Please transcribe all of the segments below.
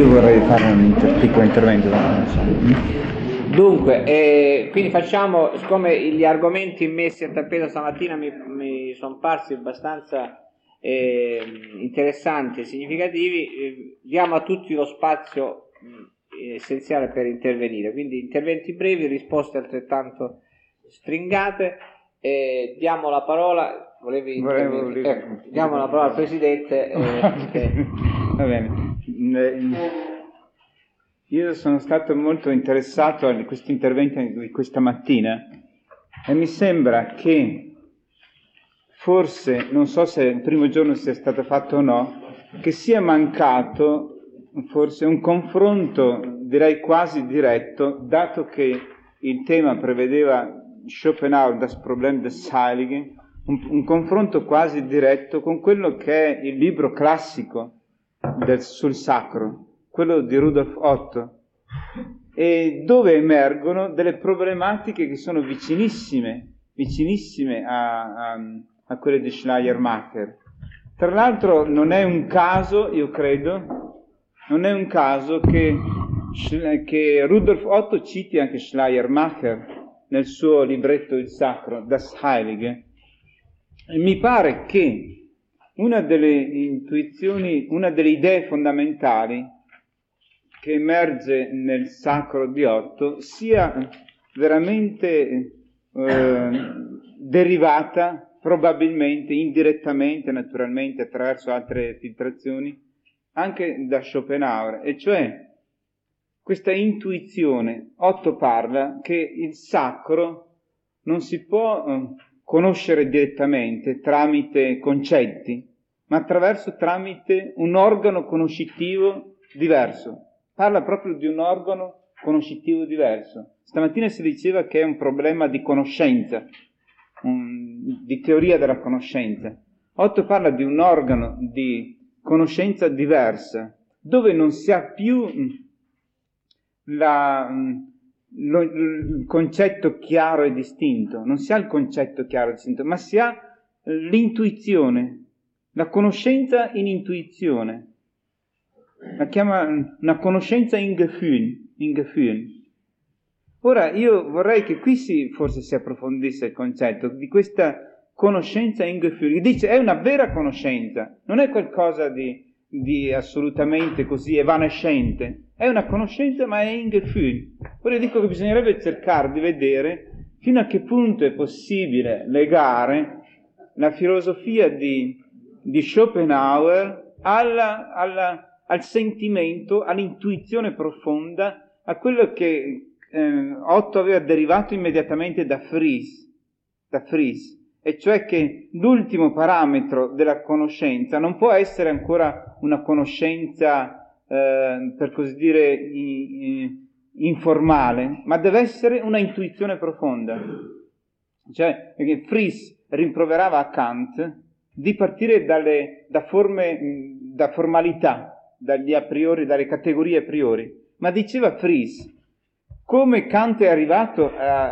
io vorrei fare un piccolo intervento. Dunque, quindi facciamo, siccome gli argomenti messi a tappeto stamattina mi sono parsi abbastanza interessanti e significativi, diamo a tutti lo spazio essenziale per intervenire, quindi interventi brevi, risposte altrettanto stringate. Diamo la parola, diamo la parola al Presidente. Va bene. Io sono stato molto interessato a questo intervento di questa mattina e mi sembra che forse, non so se il primo giorno sia stato fatto o no, che sia mancato forse un confronto, direi quasi diretto, dato che il tema prevedeva Schopenhauer, das Problem des Heiligen, un confronto quasi diretto con quello che è il libro classico sul sacro, quello di Rudolf Otto, e dove emergono delle problematiche che sono vicinissime a quelle di Schleiermacher. Tra l'altro non è un caso, io credo, non è un caso che Rudolf Otto citi anche Schleiermacher nel suo libretto Il Sacro, Das Heilige. E mi pare che una delle intuizioni, una delle idee fondamentali che emerge nel Sacro di Otto sia veramente derivata, probabilmente, indirettamente, naturalmente, attraverso altre filtrazioni, anche da Schopenhauer, e cioè questa intuizione. Otto parla che il sacro non si può conoscere direttamente tramite concetti, ma tramite un organo conoscitivo diverso. Parla proprio di un organo conoscitivo diverso. Stamattina si diceva che è un problema di conoscenza, di teoria della conoscenza. Otto parla di un organo di conoscenza diversa, dove non si ha più il concetto chiaro e distinto, non si ha il concetto chiaro e distinto, ma si ha l'intuizione, la conoscenza in intuizione. La chiama una conoscenza in Gefühl. Ora io vorrei che qui forse si approfondisse il concetto di questa conoscenza in Gefühl. Dice è una vera conoscenza, non è qualcosa di assolutamente così evanescente, è una conoscenza ma è in Gefühl. Ora dico che bisognerebbe cercare di vedere fino a che punto è possibile legare la filosofia di Schopenhauer al sentimento, all'intuizione profonda, a quello che Otto aveva derivato immediatamente da Fries, e cioè che l'ultimo parametro della conoscenza non può essere ancora una conoscenza, per così dire, informale, ma deve essere una intuizione profonda. Cioè, Fries rimproverava a Kant di partire da formalità, dagli a priori, dalle categorie a priori, ma diceva Fries, come Kant è arrivato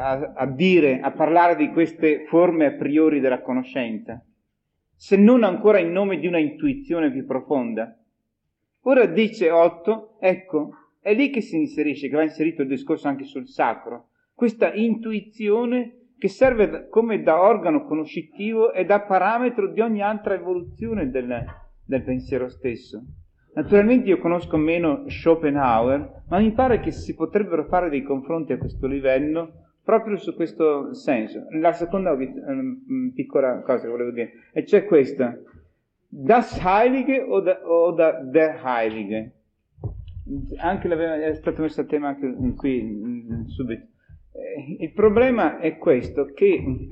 a parlare di queste forme a priori della conoscenza, se non ancora in nome di una intuizione più profonda? Ora dice Otto, ecco, è lì che si inserisce, che va inserito il discorso anche sul sacro, questa intuizione che serve come da organo conoscitivo e da parametro di ogni altra evoluzione del pensiero stesso. Naturalmente io conosco meno Schopenhauer, ma mi pare che si potrebbero fare dei confronti a questo livello proprio su questo senso. La seconda piccola cosa che volevo dire, e cioè questa: das Heilige o der Heilige? Anche è stato messo a tema anche qui subito. Il problema è questo, che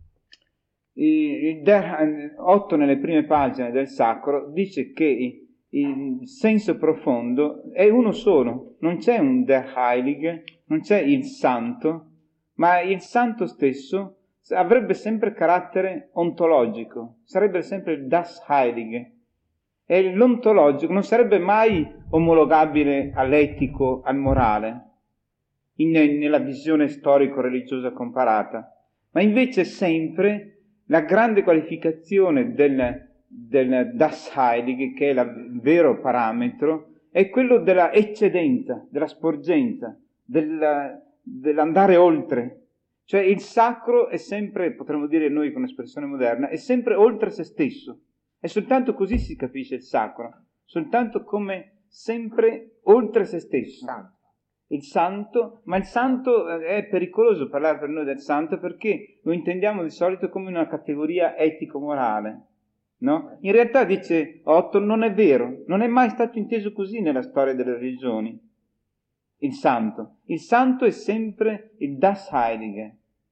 Otto nelle prime pagine del Sacro dice che il senso profondo è uno solo, non c'è un der Heilige, non c'è il santo, ma il santo stesso avrebbe sempre carattere ontologico, sarebbe sempre il das Heilige, e l'ontologico non sarebbe mai omologabile all'etico, al morale, nella visione storico-religiosa comparata, ma invece sempre la grande qualificazione del Das Heilige, che è il vero parametro, è quello della eccedenza, della sporgenza, dell'andare oltre. Cioè il sacro è sempre, potremmo dire noi con espressione moderna, è sempre oltre se stesso. E soltanto così si capisce il sacro, soltanto come sempre oltre se stesso. Il santo, ma il santo è pericoloso parlare per noi del santo perché lo intendiamo di solito come una categoria etico-morale, no? In realtà, dice Otto, non è vero, non è mai stato inteso così nella storia delle religioni. Il santo è sempre il Das Heilige.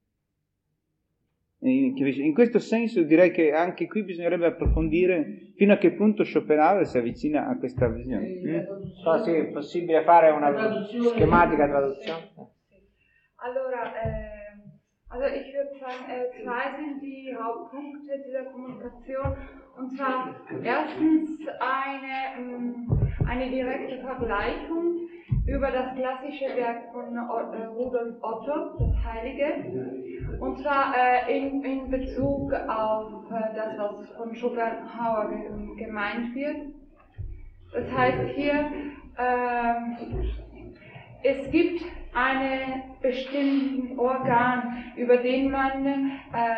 In questo senso direi che anche qui bisognerebbe approfondire fino a che punto Schopenhauer si avvicina a questa visione. Sì, è possibile fare una schematica traduzione? Allora, also ich würde sagen, zwei sind die Hauptpunkte dieser Kommunikation. Und zwar erstens eine direkte Vergleichung über das klassische Werk von Rudolf Otto, das Heilige, und zwar in Bezug auf das, was von Schopenhauer gemeint wird. Das heißt hier, es gibt einen bestimmten Organ, über den man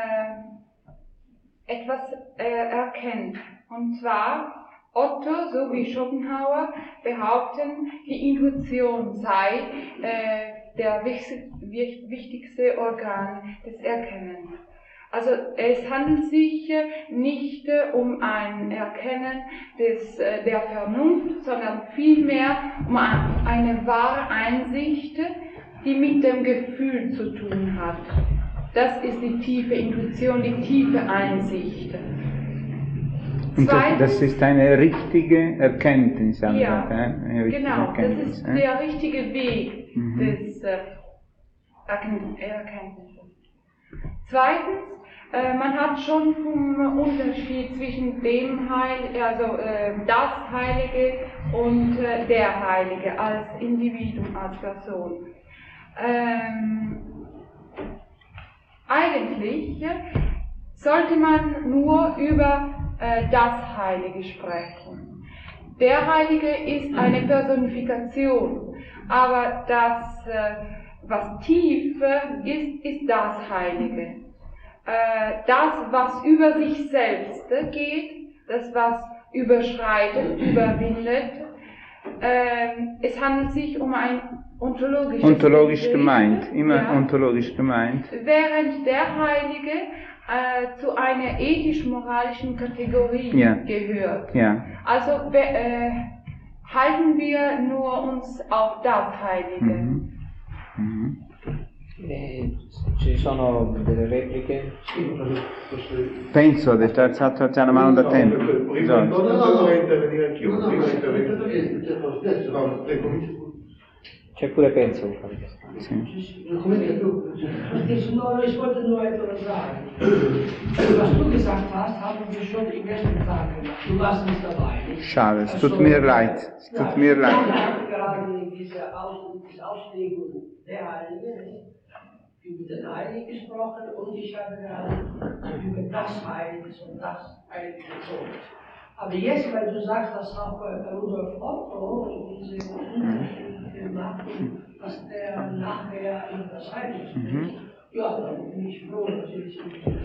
etwas erkennt. Und zwar Otto sowie Schopenhauer behaupten, die Intuition sei der wichtigste Organ des Erkennens. Also es handelt sich nicht um ein Erkennen der Vernunft, sondern vielmehr um eine wahre Einsicht, die mit dem Gefühl zu tun hat. Das ist die tiefe Intuition, die tiefe Einsicht. Und das ist eine richtige Erkenntnis. Ja, genau, das ist der richtige Weg des Erkenntnisses. Zweitens, man hat schon vom Unterschied zwischen dem das Heilige und der Heilige als Individuum, als Person. Eigentlich sollte man nur über das Heilige sprechen. Der Heilige ist eine Personifikation, aber das, was tief ist das Heilige. Das, was über sich selbst geht, das, was überschreitet, überwindet, es handelt sich um ein ontologisch gemeint, immer ja. Ontologisch gemeint. Während der Heilige zu einer ethisch-moralischen Kategorie gehört. Ja. Also halten wir nur uns auf das Heilige. Ci sono delle repliche? Penso di aver alzato già la mano da tempo. No, intervenire anch'io. C'è pure Penso. Sì. Ich wollte nur etwas sagen. Was du gesagt hast, haben wir schon im ersten Tag gemacht. Du warst nicht dabei. Schade, es tut mir leid. Es tut mir leid. Wir haben gerade diese Auslegung der Heiligen, über den Heiligen gesprochen und ich habe gerade über das Heilige und das Heilige gesprochen. Aber jetzt, weil du sagst, dass auch Rudolf Otto diese Unterschiede macht, dass der nachher in das Heilige spricht, ja, dann bin ich froh, dass ich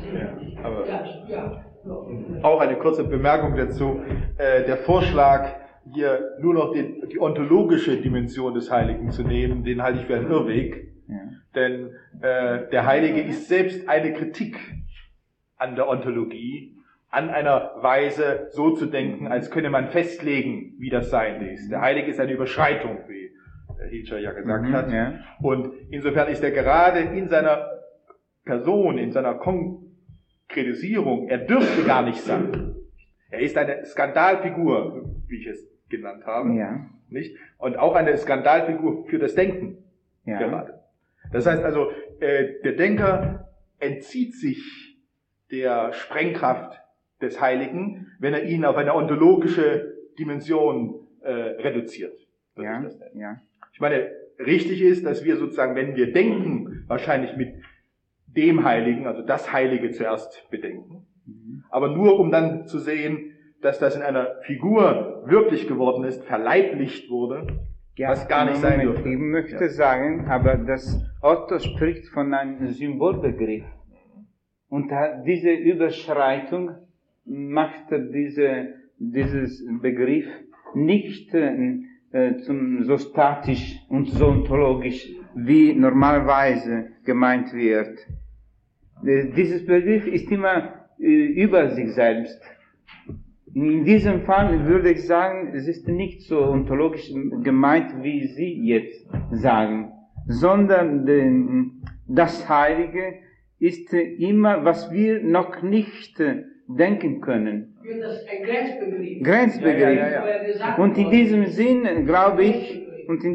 Auch eine kurze Bemerkung dazu. Der Vorschlag, hier nur noch die ontologische Dimension des Heiligen zu nehmen, den halte ich für einen Irrweg. Ja. Denn der Heilige ist selbst eine Kritik an der Ontologie, an einer Weise so zu denken, als könne man festlegen, wie das Sein ist. Der Heilige ist eine Überschreitung, wie Hilscher ja gesagt hat. Ja. Und insofern ist er gerade in seiner Person, in seiner Konkretisierung, er dürfte gar nicht sein. Er ist eine Skandalfigur, wie ich es genannt habe. Ja. Nicht? Und auch eine Skandalfigur für das Denken gerade. Das heißt also, der Denker entzieht sich der Sprengkraft des Heiligen, wenn er ihn auf eine ontologische Dimension reduziert. Ja. Ich meine, richtig ist, dass wir sozusagen, wenn wir denken, wahrscheinlich mit dem Heiligen, also das Heilige zuerst bedenken, aber nur um dann zu sehen, dass das in einer Figur wirklich geworden ist, verleiblicht wurde, was gar nicht sein dürfte. Ich möchte sagen, aber dass Otto spricht von einem Symbolbegriff. Und diese Überschreitung macht dieses Begriff nicht so statisch und so ontologisch, wie normalerweise gemeint wird. Dieses Begriff ist immer über sich selbst. In diesem Fall würde ich sagen, es ist nicht so ontologisch gemeint, wie Sie jetzt sagen, sondern das Heilige ist immer, was wir noch nicht denken können. Das ist ein Grenzbegriff. Grenzbegriff. Ja. Und in diesem Sinn glaube ich,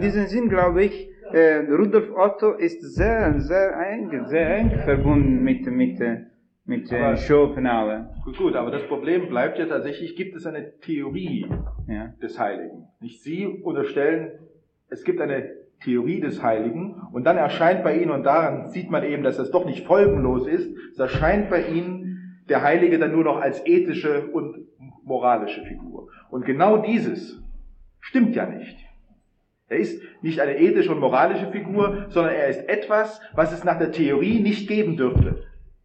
Rudolf Otto ist sehr, sehr eng verbunden mit Schopenhauer. Gut, aber das Problem bleibt ja tatsächlich, gibt es eine Theorie des Heiligen. Nicht Sie unterstellen, es gibt eine Theorie des Heiligen und dann erscheint bei Ihnen, und daran sieht man eben, dass das doch nicht folgenlos ist, es erscheint bei Ihnen der Heilige dann nur noch als ethische und moralische Figur. Und genau dieses stimmt ja nicht. Er ist nicht eine ethische und moralische Figur, sondern er ist etwas, was es nach der Theorie nicht geben dürfte.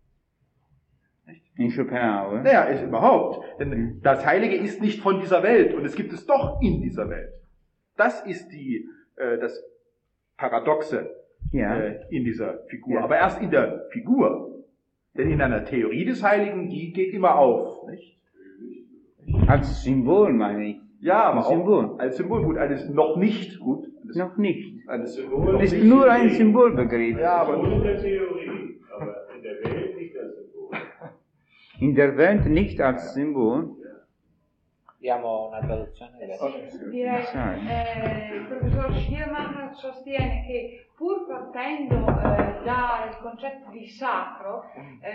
In Schopenhauer? Naja, ist überhaupt. Denn das Heilige ist nicht von dieser Welt und es gibt es doch in dieser Welt. Das ist das Paradoxe in dieser Figur. Ja. Aber erst in der Figur. Denn in einer Theorie des Heiligen, die geht immer auf. Nicht? Als Symbol meine ich. Ja, aber als Symbol. Auch als Symbol. Gut, alles noch nicht. Gut. Noch nicht. Alles Symbol. Es ist nur ein Symbolbegriff. Ja, aber nur in der Theorie, aber in der Welt nicht als Symbol. In der Welt nicht als Symbol. Diamo una traduzione. Direi, il professor Schirman sostiene che pur partendo dal concetto di sacro,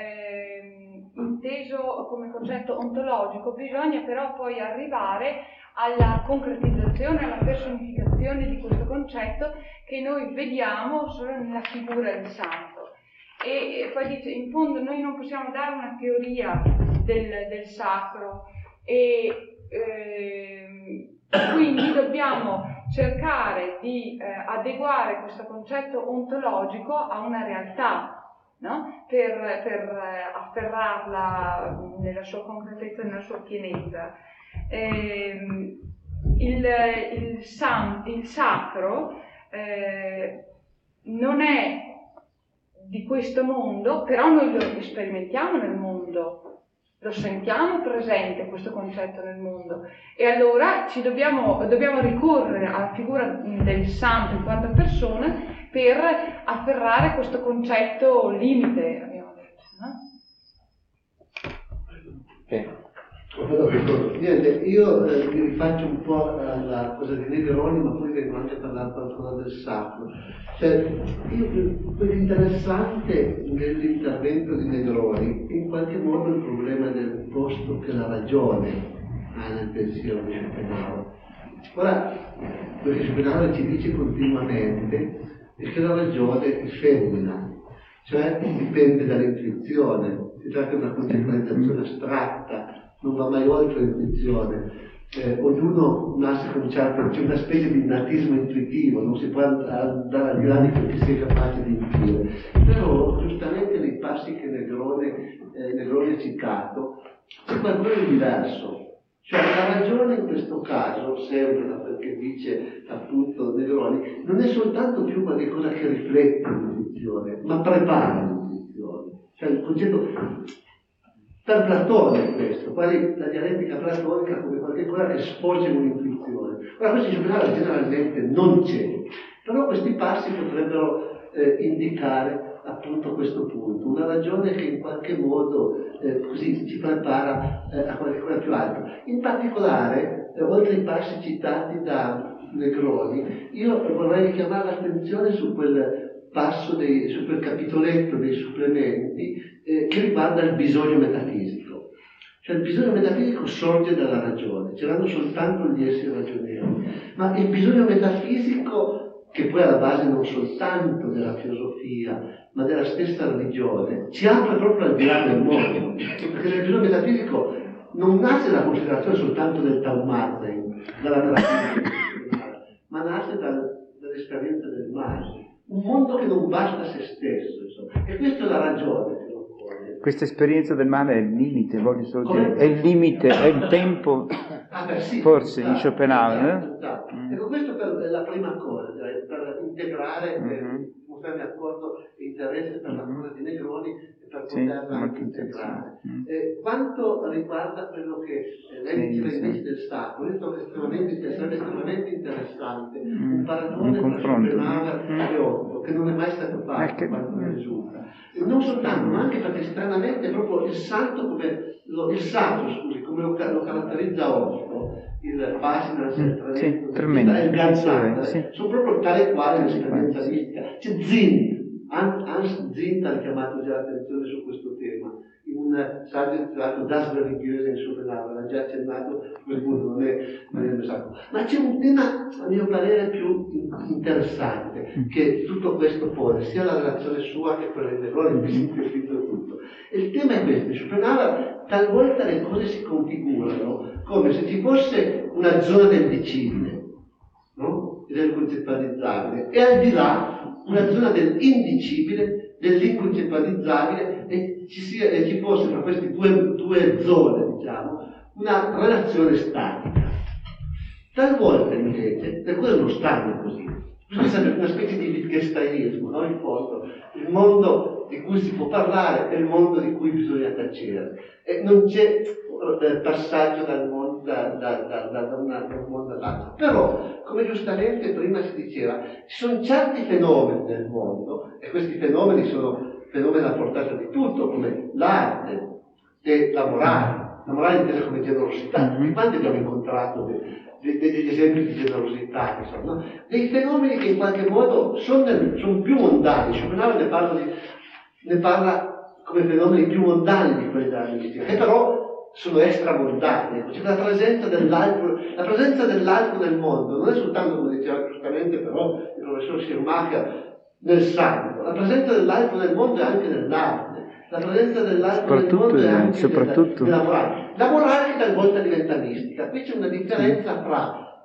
inteso come concetto ontologico, bisogna però poi arrivare alla concretizzazione, alla personificazione di questo concetto che noi vediamo solo nella figura del santo. E poi dice, in fondo noi non possiamo dare una teoria del sacro e quindi dobbiamo cercare di adeguare questo concetto ontologico a una realtà, no? per afferrarla nella sua concretezza, nella sua pienezza. Il sacro non è di questo mondo, però noi lo sperimentiamo nel mondo. Lo sentiamo presente questo concetto nel mondo e allora dobbiamo ricorrere alla figura del santo in quanto persona per afferrare questo concetto limite, abbiamo detto, no? Niente, io mi rifaccio un po' alla cosa di Negroni, ma poi vengo anche a parlare qualcosa del sacro. Cioè, quello interessante nell'intervento di Negroni è in qualche modo il problema del posto che la ragione ha nel pensiero di Schopenhauer. Ora, perché Schopenhauer ci dice continuamente che la ragione è femmina, cioè dipende dall'intuizione, si tratta di una concettualizzazione astratta, non va mai oltre l'intuizione. Ognuno nasce con c'è una specie di natismo intuitivo, non si può andare al di là di quel che si è capace di intuire. Però giustamente nei passi che Negroni ha citato c'è qualcosa di diverso. Cioè la ragione in questo caso, sempre da quel che dice appunto Negroni, non è soltanto più qualche cosa che riflette l'intuizione, ma prepara l'intuizione. Cioè il concetto per Platone questo, quasi la dialettica platonica come qualcosa che sfocia in un'intuizione. Ora questo in Schopenhauer generalmente non c'è, però questi passi potrebbero indicare appunto questo punto, una ragione che in qualche modo così ci prepara a qualcosa più alto. In particolare, oltre ai passi citati da Negroni, io vorrei richiamare l'attenzione su quel passo, su quel capitoletto dei supplementi che riguarda il bisogno metafisico. Cioè il bisogno metafisico sorge dalla ragione, ce l'hanno soltanto gli esseri ragionevoli, ma il bisogno metafisico, che poi è alla base non soltanto della filosofia, ma della stessa religione, ci apre proprio al di là del mondo, perché nel bisogno metafisico non nasce dalla considerazione soltanto del Taumazen, dalla narrativa, ma nasce dall'esperienza del mare. Un mondo che non basta a se stesso, insomma. E questa è la ragione che lo occorre. Questa esperienza del male è il limite, voglio solo dire, è il limite, è il tempo, Sì, forse, in Schopenhauer. Esatto. Ecco, questo per la prima cosa, per integrare, mostrare accordo e interesse per la cosa di Negroni e per poterla anche integrare. Quanto riguarda quello che lei diceva invece del sacro, io trovo estremamente interessante un paragone tra Schopenhauer e Otto, che non è mai stato fatto quanto mi risulta. E non soltanto, ma anche perché stranamente proprio il santo come come lo caratterizza Otto, il Basinas, il Tremendo e il Gansata, sono proprio tale quale l'esperienza mistica. C'è Zinn, Hans Zinn ha chiamato già l'attenzione su questo tema in un saggio intitolato Das Religiöse in Schopenhauer, l'ha già accennato, quel punto non è esatto. Ma c'è un tema, a mio parere, più interessante che tutto questo pone, sia la relazione sua che quella di Negroni, che sintetizza tutto. E il tema è questo: in Schopenhauer talvolta le cose si configurano come se ci fosse una zona del dicibile, no? Del concettualizzabile, e al di là una zona dell'indicibile, dell'inconcettualizzabile, e ci fosse tra queste due zone, diciamo, una relazione statica. Talvolta invece le cose non stanno così. Questa è una specie di Wittgensteinismo, no? In fondo, il mondo di cui si può parlare è il mondo di cui bisogna tacere. E non c'è passaggio dal mondo all'altro. Però, come giustamente prima si diceva, ci sono certi fenomeni nel mondo, e questi fenomeni sono fenomeni a portata di tutto, come l'arte e la morale intesa come generosità. Quanti abbiamo incontrato degli esempi di generosità, insomma, no? Dei fenomeni che in qualche modo sono più mondani. Schopenhauer ne parla come fenomeni più mondani di quelli della mistica, che però sono extramondani. Cioè la presenza dell'altro nel mondo non è soltanto, come diceva giustamente però il professor Schirmacher, nel santo. La presenza dell'altro nel mondo è anche nell'arte. La presenza dell'altro nel mondo è anche nella morale. La morale che talvolta diventa mistica. Qui c'è una differenza fra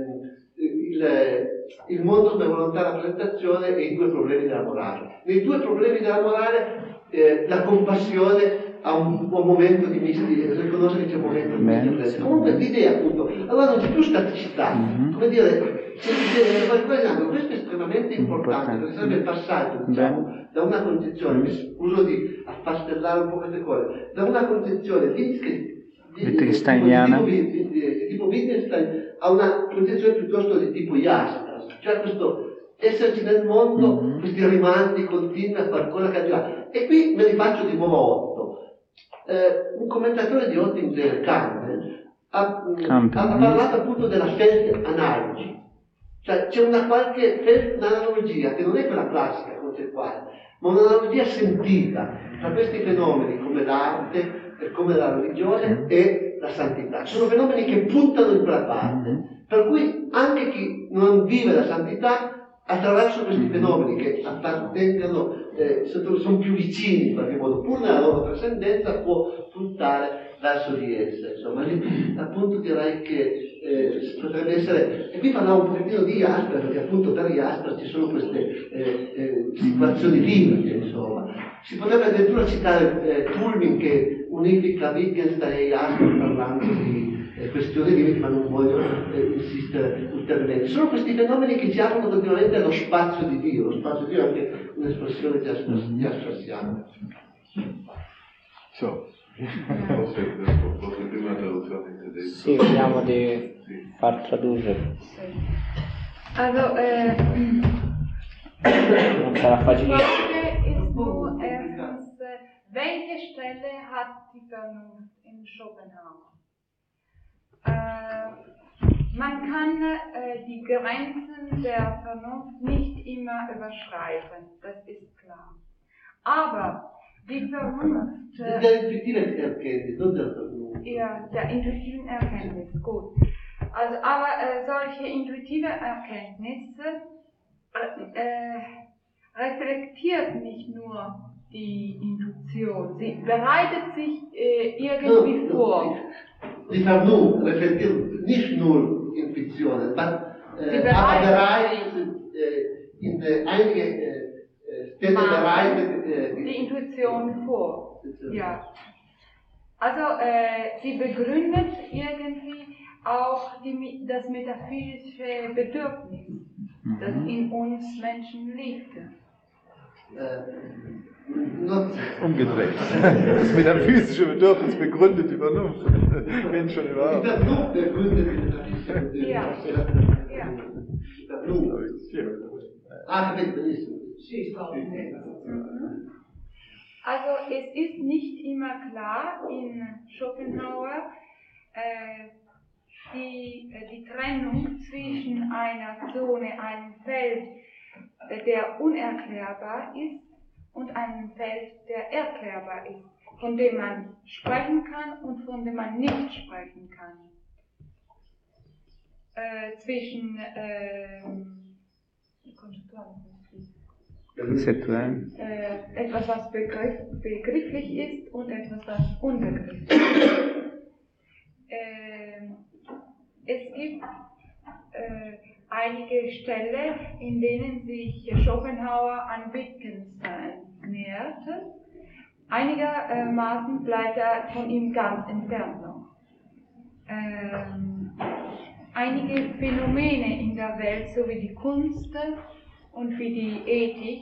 il mondo come volontà rappresentazione e i due problemi della morale. Nei due problemi della morale la compassione ha un momento di mistica, riconosce che c'è un momento di mistica. Comunque l'idea appunto, allora non c'è più staticità, come dire, questo è estremamente importante, perché sarebbe il passaggio, diciamo, da una concezione, mi scuso di affastellare un po' queste cose, da una concezione Wittgensteiniana di tipo Wittgenstein a una concezione piuttosto di tipo Jaspers, cioè questo esserci nel mondo, questi rimandi continui a far cosa che là. E qui me li faccio di nuovo a Otto. Un commentatore di Otto, Campbell, ha parlato appunto della Feld-Analogy. Cioè c'è un'analogia che non è quella classica concettuale, ma un'analogia sentita tra questi fenomeni come l'arte, come la religione e la santità. Sono fenomeni che puntano in quella parte, per cui anche chi non vive la santità attraverso questi fenomeni che appartengono, sono più vicini in qualche modo, pur nella loro trascendenza, può puntare verso di esse. Insomma, appunto direi che potrebbe essere, e qui parlavo un pochettino di Jasper, perché appunto per Jasper ci sono queste situazioni limite, insomma. Si potrebbe addirittura citare Tulmin che unifica Wittgenstein e Jasper parlando di questioni limiti, ma non voglio insistere ulteriormente. Sono questi fenomeni che ci aprono continuamente allo spazio di Dio. Lo spazio di Dio è anche un'espressione jaspersiana. Posso prima traduzione in tedesco? Sì, vediamo di far tradurre. Also, non sarà facilissimo. ist nur erstens, welche Stelle hat die Vernunft in Schopenhauer? Man kann die Grenzen der Vernunft nicht immer überschreiten, das ist klar. Aber die Vernunft... Der intuitiven Erkenntnis, nicht der Vernunft. Ja, der intuitiven Erkenntnis, gut. Also, aber solche intuitive Erkenntnisse reflektiert nicht nur die Intuition. Sie bereitet sich irgendwie vor. Die Vernunft reflektiert nicht nur Intuitionen, aber bereitet in einige Städte bereitet die Intuition vor. Ja. Also sie begründet irgendwie auch das metaphysische Bedürfnis, das in uns Menschen liegt. Umgedreht. Das metaphysische Bedürfnis begründet die Vernunft. Wenn schon überhaupt. Die Vernunft begründet die metaphysische Bedürfnis. Ja. Also es ist nicht immer klar in Schopenhauer die Trennung zwischen einer Zone, einem Feld, der unerklärbar ist, und einem Feld, der erklärbar ist, von dem man sprechen kann und von dem man nicht sprechen kann. Zwischen etwas, was begrifflich ist, und etwas, was unbegrifflich ist. Es gibt einige Stellen, in denen sich Schopenhauer an Wittgenstein näherte. Einigermaßen bleibt er von ihm ganz entfernt noch. Einige Phänomene in der Welt, so wie die Kunst und wie die Ethik,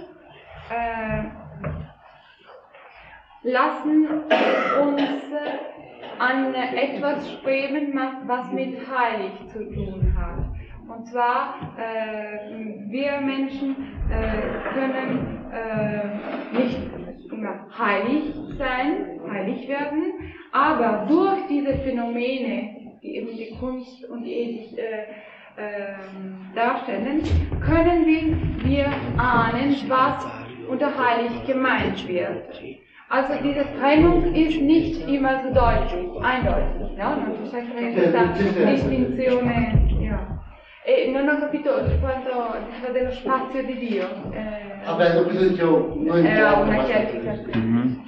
lassen uns an etwas streben, was mit heilig zu tun hat. Und zwar, wir Menschen können nicht immer heilig sein, heilig werden, aber durch diese Phänomene, die eben die Kunst und die Ethik darstellen, können wir ahnen, was unter heilig gemeint wird. Also diese Trennung ist nicht immer so deutlich, eindeutig, no? Non c'è sempre questa distinzione, yeah. E non ho capito quanto dello spazio di Dio. Vabbè, questo dicevo, noi era una chiarificazione.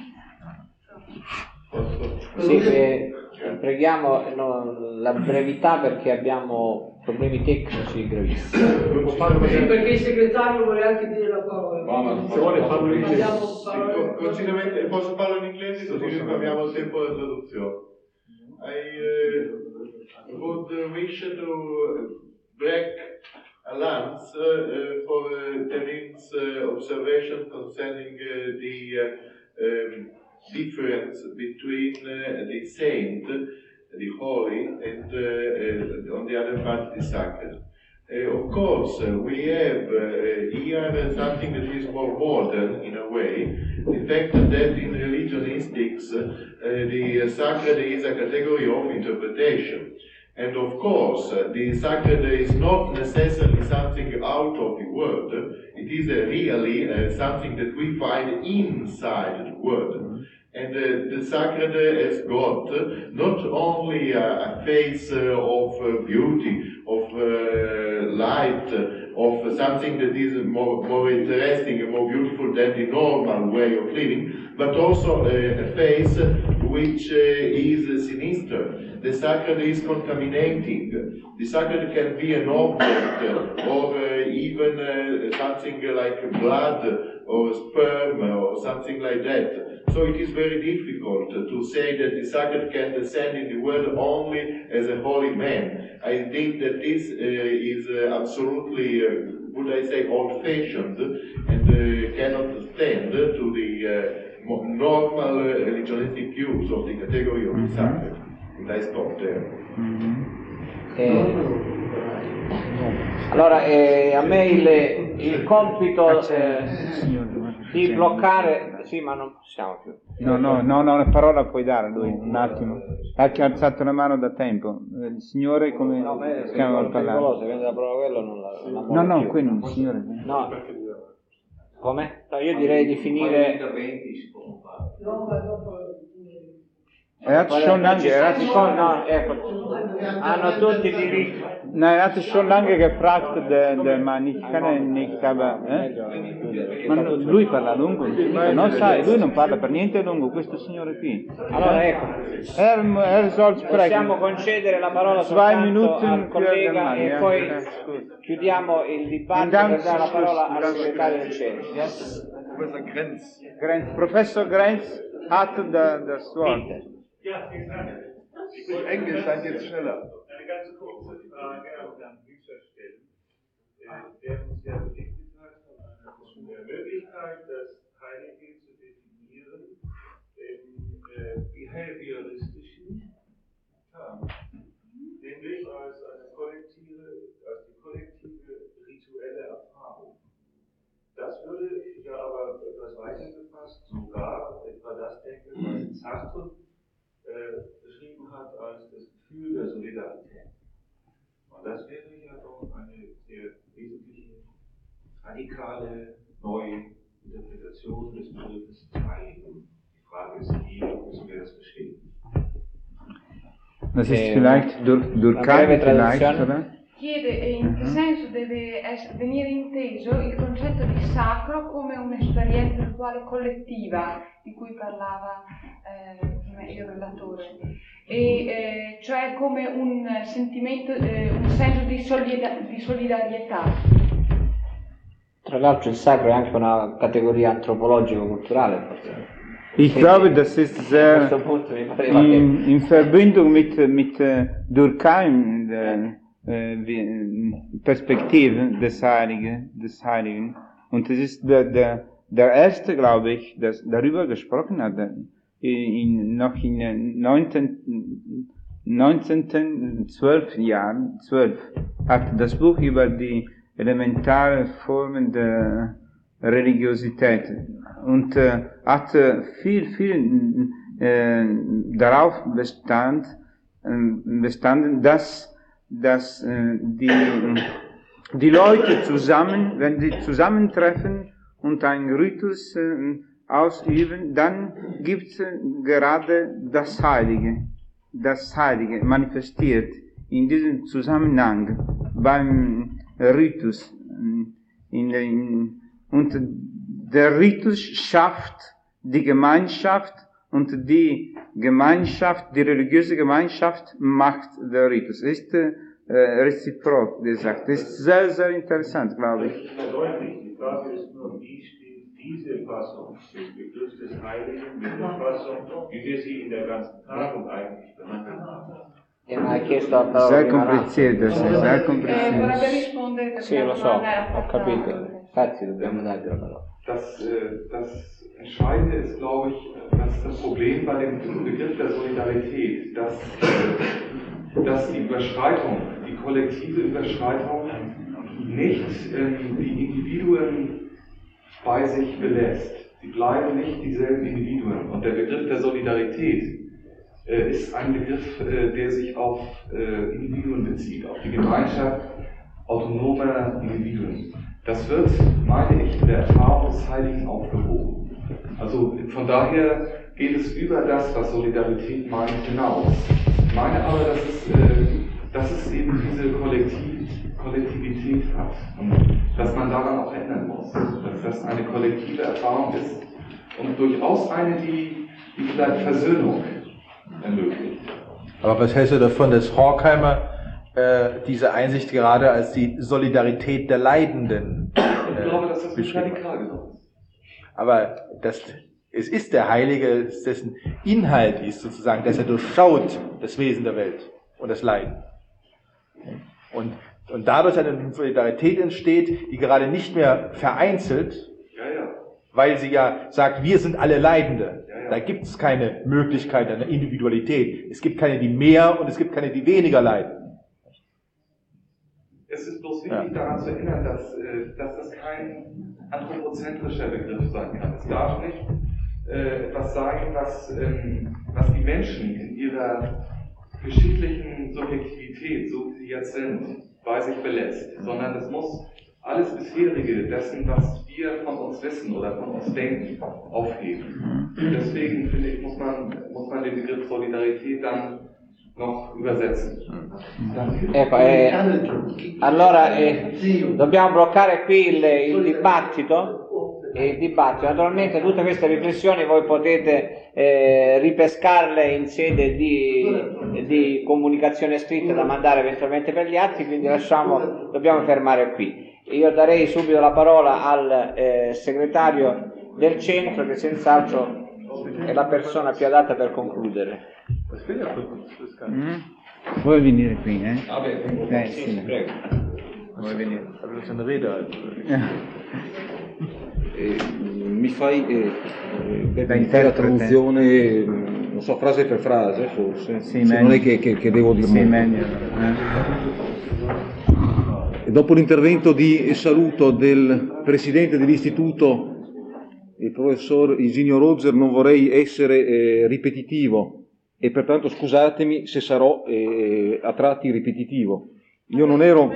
Sì, preghiamo la brevità perché abbiamo problemi tecnici gravissimi. Sì, perché il segretario vuole anche dire la parola. Se vuole farlo in inglese. Continuamente, posso farlo in inglese così risparmiamo il tempo della traduzione. I would wish to break a lance for Tevin's observation concerning the difference between the saint, the holy, and on the other part the sacred. Of course, we have here something that is more modern in a way, the fact that in religionistics the sacred is a category of interpretation. And of course, the sacred is not necessarily something out of the world, it is really something that we find inside the world. And the sacred has got not only a face of beauty, of light, of something that is more interesting and more beautiful than the normal way of living, but also a face which is sinister. The sacred is contaminating. The sacred can be an object or even something like blood or sperm or something like that. So it is very difficult to say that the sacred can descend in the world only as a holy man. I think that this is absolutely, would I say, old-fashioned and cannot stand to the normal religionistic use of the category of the sacred. And I stop there. Allora, a me il compito di bloccare, sì, ma non possiamo più. No, la parola puoi dare a lui, un attimo. Ha alzato la mano da tempo. Il signore come stiamo parlando? Se vende la parola quello non la più. Quello il signore. No. Come? No, io direi di finire. No, ma dopo. Er hat schon lange, hanno tutti diritto. nein, er hat schon lange gefragt, der Mann, ich kann nicht, aber, ma lui parla lungo, no sai, lui non parla per niente lungo, questo signore qui. Allora ecco, Er soll possiamo sprechen. concedere la parola 2 soltanto Minuten al für collega Germania, e ja. poi Gut. chiudiamo il dibattito Und dann per dare la parola al Schluss. segretario del centro. Professor Grenz. Professor Grenz hat das Wort. Ja, vielen Dank. Englisch seid jetzt schneller. Eine ganz kurze Frage an Herrn Bücher stellen. Der uns ja berichtet hat von der Möglichkeit, das Heilige zu definieren im behavioristischen Term, nämlich als die kollektive rituelle Erfahrung. Das würde ja aber etwas weiter gefasst sogar etwa das denken, was Sartre beschrieben hat als das Gefühl der Solidarität. Und das wäre ja doch eine sehr wesentliche, radikale, neue Interpretation des Begriffes des Heiligen. Die Frage ist, wie müssen wir das verstehen? Das ist vielleicht Durkheim, vielleicht, oder? Chiede in che senso deve venire inteso il concetto di sacro come un'esperienza rituale collettiva di cui parlava il relatore, e cioè come un sentimento, un senso di solidarietà. Tra l'altro il sacro è anche una categoria antropologico-culturale, forse. Ich glaube, das ist sehr in Verbindung mit Durkheim, Perspektive des Heiligen. Und das ist der erste, glaube ich, das darüber gesprochen hat, noch in den 12 hat das Buch über die elementaren Formen der Religiosität und hat viel darauf bestanden, dass die Leute zusammen, wenn sie zusammentreffen und einen Ritus ausüben, dann gibt es gerade das Heilige manifestiert in diesem Zusammenhang beim Ritus. Und der Ritus schafft die Gemeinschaft und die religiöse Gemeinschaft macht der Ritus. Das ist reziprok gesagt. Das ist sehr, sehr interessant, glaube ich. Die Frage ist nur, wie steht diese Fassung des Begriffs des Heiligen mit der Fassung, wie wir sie in der ganzen Tagung eigentlich behandelt haben? Sehr kompliziert, das ist sehr kompliziert. Vorrebbe rispondere perché Sì, lo so, ho capito. fatta... Infatti dobbiamo dargli la parola. Das Entscheidende ist, glaube ich, das Problem bei dem Begriff der Solidarität, dass die Überschreitung, die kollektive Überschreitung nicht die Individuen bei sich belässt. Sie bleiben nicht dieselben Individuen. Und der Begriff der Solidarität ist ein Begriff, der sich auf Individuen bezieht, auf die Gemeinschaft autonomer Individuen. Das wird, meine ich, in der Erfahrung des Heiligen aufgehoben. Also von daher geht es über das, was Solidarität meint, hinaus. Ich meine aber, dass es eben diese Kollektivität hat und dass man daran auch ändern muss, dass das eine kollektive Erfahrung ist und durchaus eine, die vielleicht Versöhnung ermöglicht. Aber was hältst du davon, dass Horkheimer diese Einsicht gerade als die Solidarität der Leidenden Ich glaube, dass das nicht radikal genug ist. Aber es ist der Heilige, dessen Inhalt ist sozusagen, dass er durchschaut das Wesen der Welt und das Leiden. Und dadurch eine Solidarität entsteht, die gerade nicht mehr vereinzelt, weil sie ja sagt, wir sind alle Leidende. Da gibt es keine Möglichkeit einer Individualität. Es gibt keine, die mehr und es gibt keine, die weniger leiden. Es ist bloß wichtig daran zu erinnern, dass das kein anthropozentrischer Begriff sein kann. Es darf nicht etwas sein, was die Menschen in ihrer geschichtlichen Subjektivität, so wie sie jetzt sind, bei sich belässt, sondern es muss alles bisherige dessen, was wir wir von uns wissen oder von uns denken, aufheben. Deswegen finde ich, muss man den Begriff Solidarität dann noch übersetzen. Ecco, allora dobbiamo bloccare qui il dibattito. Naturalmente tutte queste riflessioni voi potete ripescarle in sede di comunicazione scritta da mandare eventualmente per gli atti, quindi dobbiamo fermare qui. Io darei subito la parola al segretario del centro, che senz'altro è la persona più adatta per concludere. Vuoi venire qui, eh? Sì, prego. Vuoi venire? Mi fai la traduzione, non so, frase per frase forse, sì, se non è che devo dire molto. Meglio. E dopo l'intervento di saluto del presidente dell'istituto, il professor Isinio Rozer, non vorrei essere ripetitivo e pertanto scusatemi se sarò a tratti ripetitivo. Io non ero...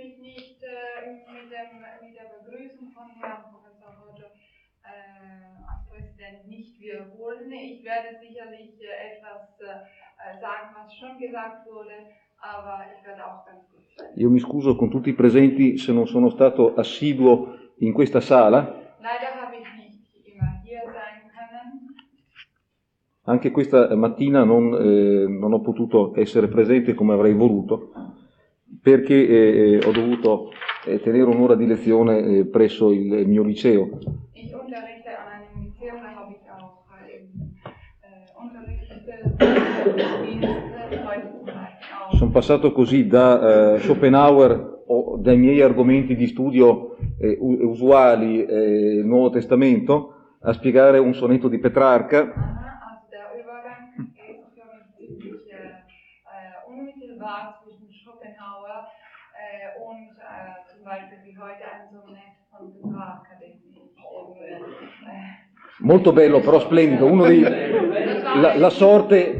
Ich werde sicherlich etwas sagen, was schon gesagt wurde, aber ich werde auch ganz gut sein. Io mi scuso con tutti i presenti se non sono stato assiduo in questa sala. Leider habe ich nicht immer hier sein können. Anche questa mattina non ho potuto essere presente come avrei voluto, perché ho dovuto tenere un'ora di lezione presso il mio liceo. Ich unterrichte an einem Lyzeum, da habe ich auch Sono passato così da Schopenhauer o dai miei argomenti di studio usuali, il Nuovo Testamento, a spiegare un sonetto di Petrarca. Also der Übergang ist für mich ziemlich unmittelbar zwischen Schopenhauer und zum Beispiel wie heute ein Sonett von Petrarca, den ich molto bello, però splendido, uno dei la sorte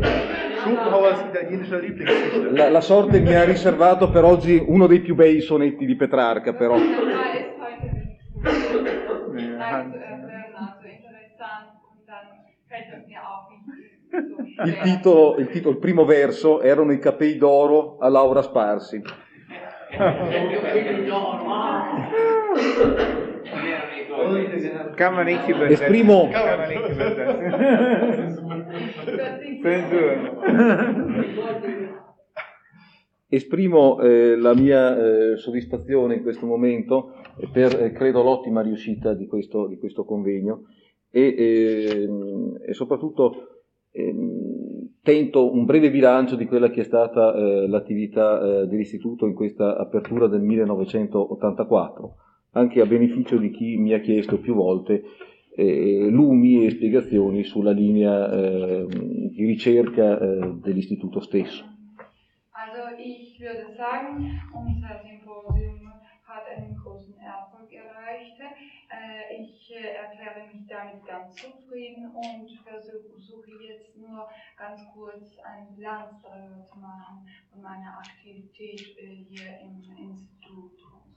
la sorte mi ha riservato per oggi uno dei più bei sonetti di Petrarca, però il primo verso erano i capelli d'oro a Laura sparsi. Esprimo la mia soddisfazione in questo momento per credo l'ottima riuscita di questo convegno e soprattutto tento un breve bilancio di quella che è stata l'attività dell'istituto in questa apertura del 1984, anche a beneficio di chi mi ha chiesto più volte lumi e spiegazioni sulla linea di ricerca dell'istituto stesso. Also ich würde sagen, unser Symposium hat einen großen Erfolg erreicht. Ich erkläre mich damit ganz zufrieden und versuche jetzt nur ganz kurz eine Bilanz darüber zu machen von meiner Aktivität hier im Institut.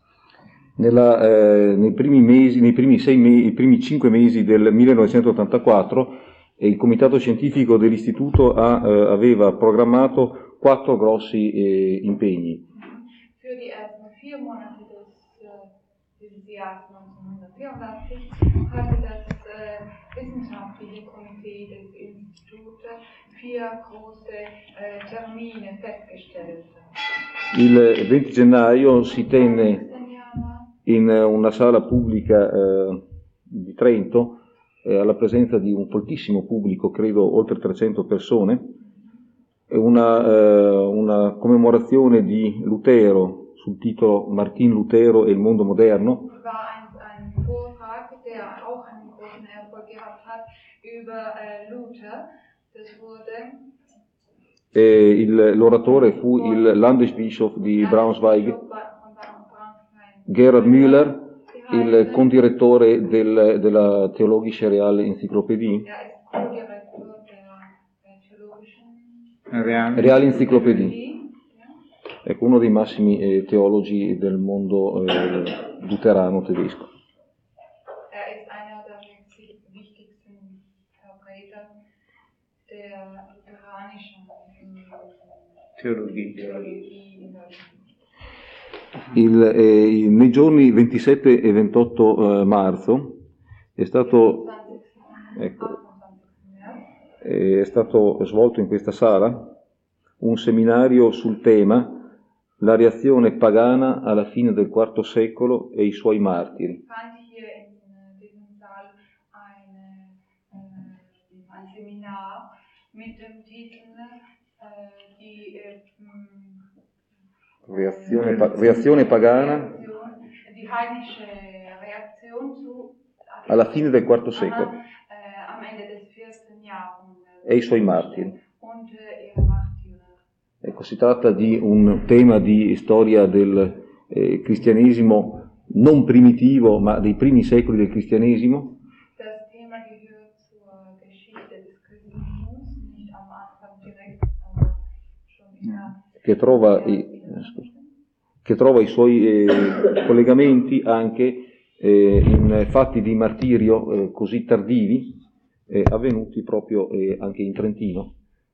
Nei primi 5 mesi del 1984 il comitato scientifico dell'istituto aveva programmato 4 grossi impegni. Für die ersten 4 Monate dieses Jahres 1984 hatte das wissenschaftliche Komitee des Instituts 4 große Termine festgestellt. Il 20 gennaio si tenne in una sala pubblica di Trento, alla presenza di un foltissimo pubblico, credo oltre 300 persone, una commemorazione di Lutero sul titolo Martin Lutero e il mondo moderno. Ein Vortrag, der auch einen großen Erfolg gehabt hat, über Luther. Das wurde l'oratore fu il Landesbischof di Braunschweig, Gerhard Müller, il condirettore della Theologische Reale Enzyklopädie. Reale Enzyklopädie. Ecco, uno dei massimi teologi del mondo luterano tedesco. Nei giorni 27 e 28 marzo è stato svolto in questa sala un seminario sul tema La reazione pagana alla fine del IV secolo e i suoi martiri. Reazione pagana alla fine del IV secolo e i suoi martiri. Ecco, si tratta di un tema di storia del cristianesimo non primitivo, ma dei primi secoli del cristianesimo, che trova i suoi collegamenti anche in fatti di martirio così tardivi avvenuti proprio anche in Trentino.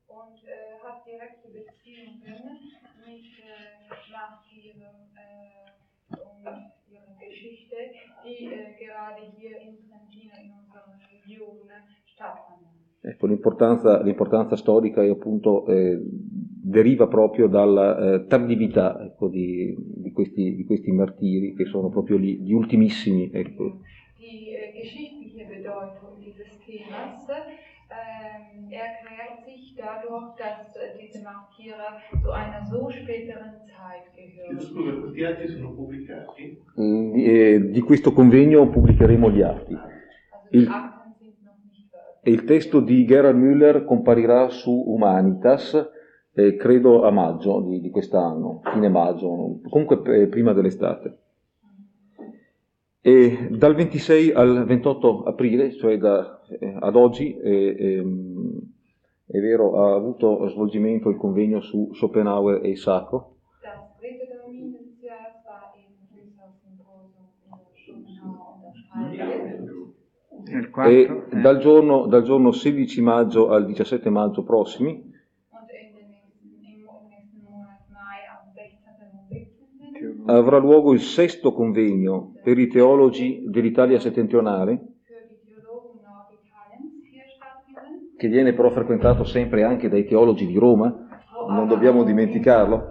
Ecco, l'importanza storica è appunto deriva proprio dalla tardività, ecco, di questi martiri, che sono proprio gli ultimissimi. Ecco. Erklärt sich dadurch, dass diese Martyrer zu einer so späteren Zeit gehören. Questi atti sono pubblicati? Di questo convegno pubblicheremo gli atti. Il testo di Gerhard Müller comparirà su Humanitas, credo a maggio di quest'anno, fine maggio, comunque prima dell'estate. E dal 26 al 28 aprile, cioè ad oggi, è vero, ha avuto svolgimento il convegno su Schopenhauer e il sacro. E dal giorno 16 maggio al 17 maggio prossimi avrà luogo il 6° convegno per i teologi dell'Italia settentrionale, che viene però frequentato sempre anche dai teologi di Roma, non dobbiamo dimenticarlo.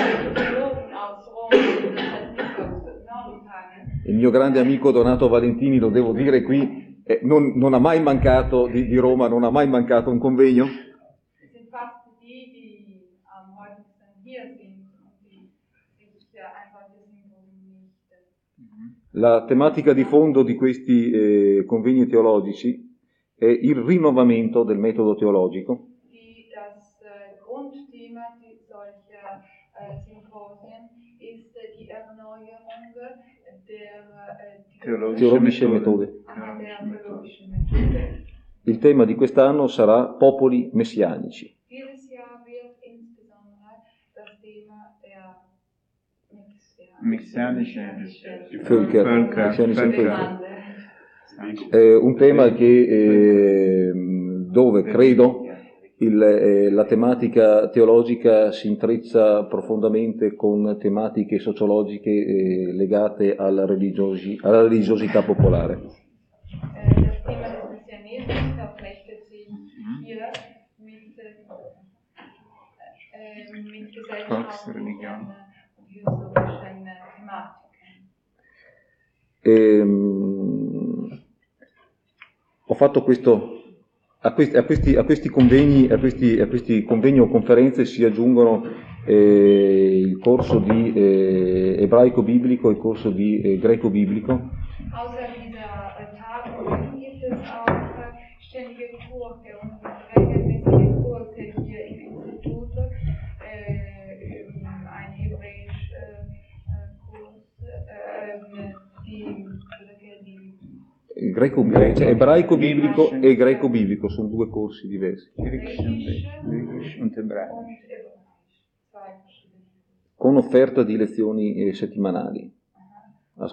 Il mio grande amico Donato Valentini, lo devo dire qui, non ha mai mancato di Roma, non ha mai mancato un convegno. La tematica di fondo di questi convegni teologici è il rinnovamento del metodo teologico. Theologische Methode. Il tema di quest'anno sarà popoli messianici. Völker. È un tema che dove credo la tematica teologica si intreccia profondamente con tematiche sociologiche legate alla religiosità popolare. Ho fatto a questi convegni o conferenze si aggiungono il corso di ebraico biblico e il corso di greco biblico. Ebraico biblico e greco biblico sono due corsi diversi. Con offerta di lezioni settimanali,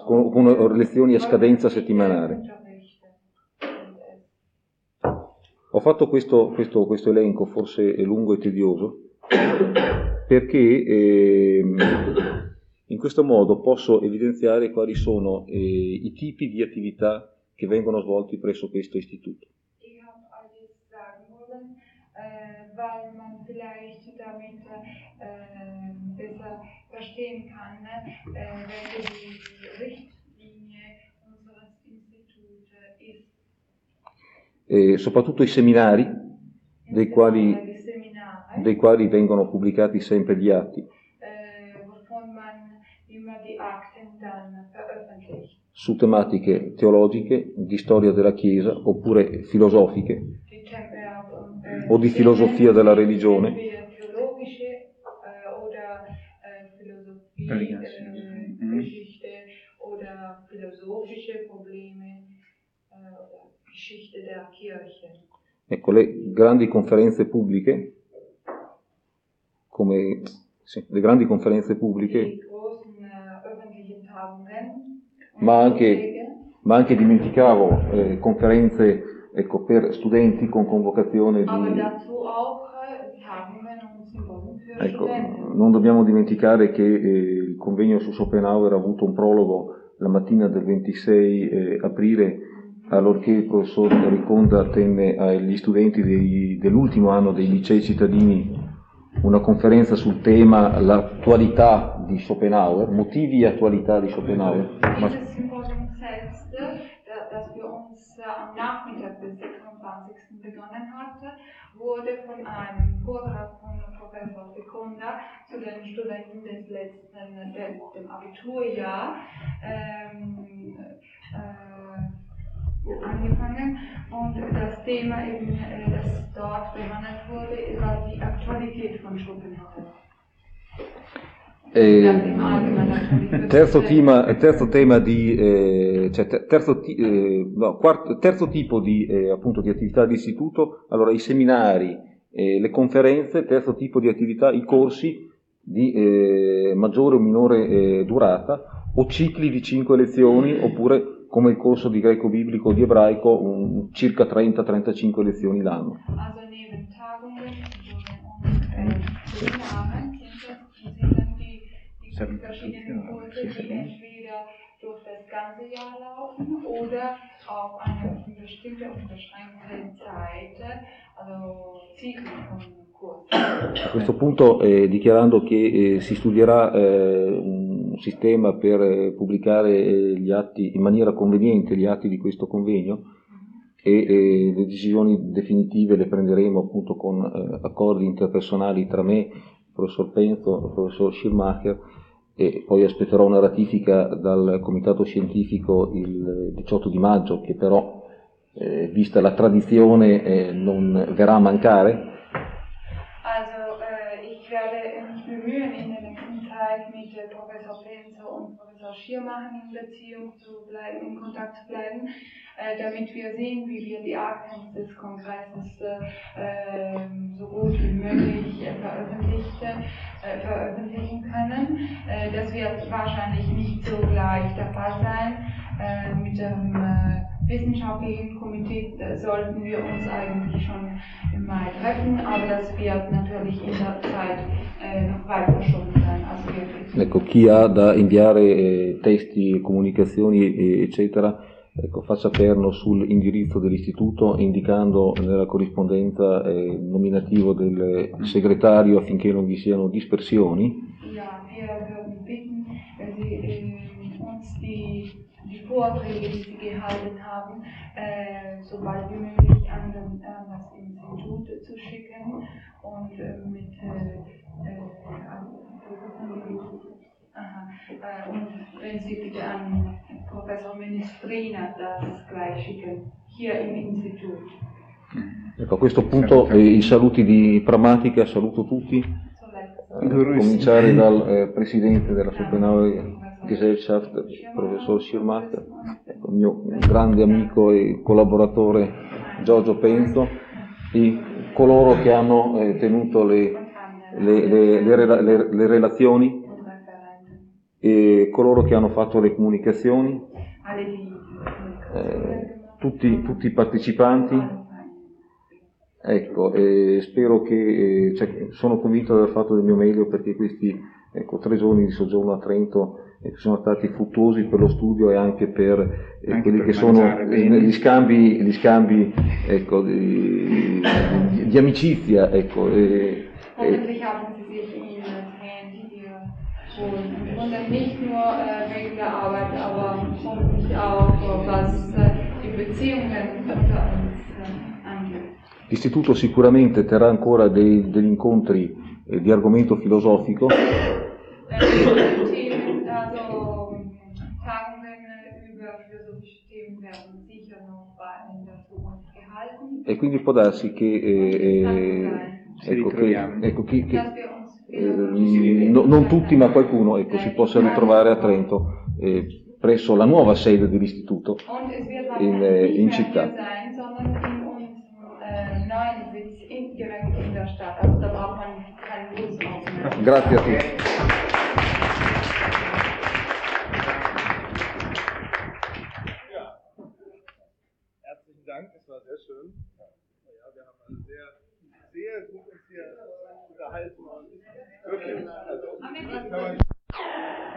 con lezioni a scadenza settimanale. Ho fatto questo elenco, forse è lungo e tedioso, perché in questo modo posso evidenziare quali sono i tipi di attività che vengono svolti presso questo istituto. Ich habe alles sagen wollen, weil man vielleicht damit besser verstehen kann, welche die Richtlinie unseres Instituts ist. E soprattutto i seminari, dei quali vengono pubblicati sempre gli atti, su tematiche teologiche, di storia della Chiesa, oppure filosofiche, o di filosofia della religione, ecco, le grandi conferenze pubbliche, le grandi conferenze pubbliche, ma anche dimenticavo conferenze, ecco, per studenti con convocazione di... Ecco, non dobbiamo dimenticare che il convegno su Schopenhauer ha avuto un prologo la mattina del 26 aprile, allorché il professor Riconda tenne agli studenti dell'ultimo anno dei licei cittadini una conferenza sul tema l'attualità di Schopenhauer, motivi e attualità di Schopenhauer. Dieses Symposium selbst, das wir uns am Nachmittag des 26. begonnen hatten, wurde von einem Vortrag von Professor Riconda zu den Studenten dem Abiturjahr angefangen, und das Thema eben, das dort behandelt wurde, war die Aktualität von Schopenhauer. Terzo tipo di appunto di attività di istituto, allora i seminari, le conferenze, terzo tipo di attività, i corsi di maggiore o minore durata, o cicli di 5 lezioni, oppure come il corso di greco biblico o di ebraico, circa 30-35 lezioni l'anno. Also neben Tagungen und Seminaren sind dann die verschiedenen Kurse, die entweder durch das ganze Jahr laufen oder auf eine bestimmte und beschränkte Zeit, also Zyklen von Kursen. A questo punto, dichiarando che si studierà un sistema per pubblicare gli atti in maniera conveniente, gli atti di questo convegno, e le decisioni definitive le prenderemo appunto con accordi interpersonali tra me, il professor Penzo, il professor Schirmacher, e poi aspetterò una ratifica dal comitato scientifico il 18 di maggio, che però, vista la tradizione, non verrà a mancare. Ich werde mich bemühen, in der nächsten Zeit mit Professor Penzo und Professor Schirmacher in Beziehung zu bleiben, in Kontakt zu bleiben, damit wir sehen, wie wir die Akten des Kongresses so gut wie möglich veröffentlichen können. Das wird wahrscheinlich nicht so gleich der Fall sein. Mit dem wissenschaftlichen Komitee sollten wir uns eigentlich schon im Mai treffen, aber das wird natürlich in der Zeit noch weit verschoben sein. Also ecco, chi ha da inviare testi, comunicazioni, eccetera, ecco, faccia perno sull'indirizzo dell'istituto, indicando nella corrispondenza il nominativo del segretario affinché non vi siano dispersioni. Ja, wir würden bitten, wenn Sie uns die Vorträge, die Sie gehalten haben, sobald wie möglich an das Institut zu schicken und mit und wenn Sie bitte an Professor Ministrina das gleich schicken, hier im Institut. Ecco, a questo punto i saluti di Pragmatica, saluto tutti, a cominciare dal presidente della Schopenhauer Gesellschaft, il professor Schirmacher, ecco, il mio grande amico e collaboratore Giorgio Penzo, e coloro che hanno tenuto le relazioni, e coloro che hanno fatto le comunicazioni, tutti i partecipanti, Ecco, spero che, sono convinto di aver fatto del mio meglio, perché questi 3 giorni di soggiorno a Trento sono stati fruttuosi per lo studio e anche per anche quelli per che sono bene. gli scambi ecco, di amicizia. Ecco, Hoffentlich haben Sie sich in Tränen hier und nicht nur wegen der Arbeit, aber hoffentlich auch was die Beziehungen unter uns angeht. L'Istituto sicuramente terrà ancora degli incontri di argomento filosofico. Themen, also Tagungen über philosophische Themen werden sicher noch in der Zukunft gehalten. E quindi può darsi che non tutti, ma qualcuno si possa ritrovare a Trento presso la nuova sede dell'Istituto in città. Grazie a tutti. Herzlichen Dank, das war sehr schön. Ja, wir haben also sehr gut uns hier unterhalten und wirklich, also, kann man